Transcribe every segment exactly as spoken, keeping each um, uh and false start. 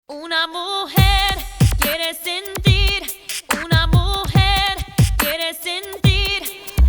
Una mujer quiere sentir, una mujer quiere sentir.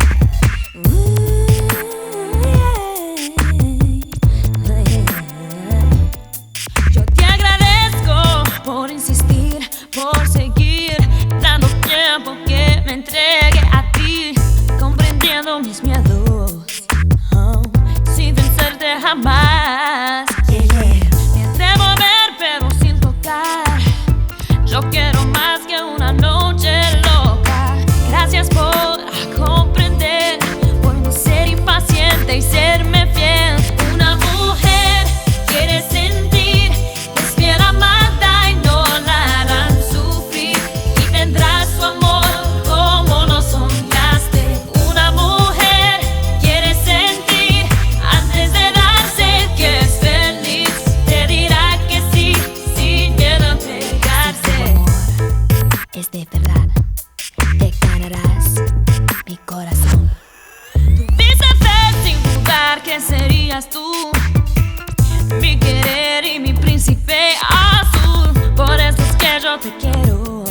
Yo te agradezco por insistir, por seguir dando tiempo que me entregue a ti, comprendiendo mis miedos, oh, sin vencerte jamás. Yeah, yeah. Me atrevo a ver pero sin tocar. Yo quiero más que una noche loca. Gracias por comprender, por no ser impaciente y serme fiel. Una mujer quiere sentir, espera mata y no la harán sufrir, y tendrá su amor como lo soñaste. Una mujer quiere sentir antes de darse que es feliz, te dirá que sí sin miedo a entregarse. Es de verdad, te ganarás mi corazón. Tuviste fe sin dudar que serías tú, mi querer y mi príncipe azul. Por eso es que yo te quiero,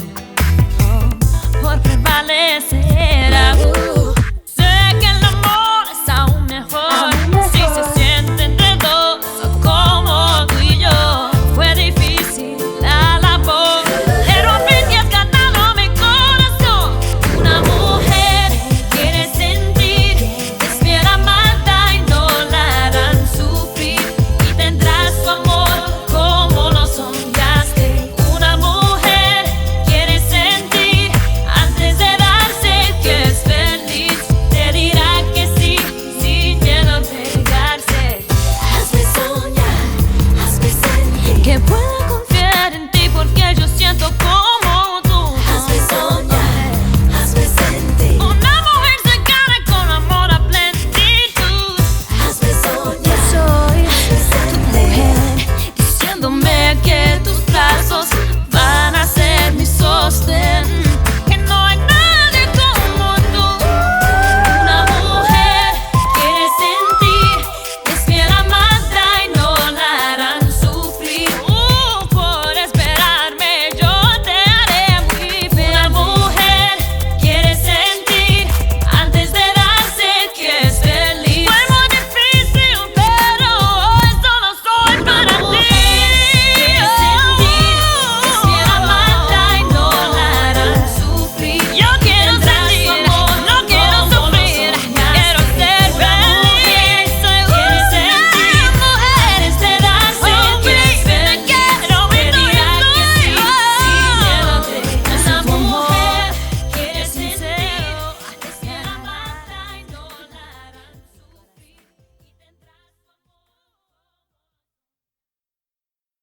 oh, por prevalecer. Uh, sé que el amor es aún mejor si se siente entre dos como tú y yo. Fue difícil la labor, pero al fin te has ganado mi corazón. Una mujer quiere sentir, espera mata y no la harán sufrir, y tendrá su amor como lo soñaste. Una mujer quiere sentir antes de darse que es feliz, te dirá que sí sin miedo a entregarse. Hazme soñar, hazme sentir. Que pueda confiar en ti porque yo siento como tú. Hazme soñar, hazme sentir. Una mujer se gana con amor a plenitud. Hazme soñar, Soy hazme tu sentir. mujer diciéndome que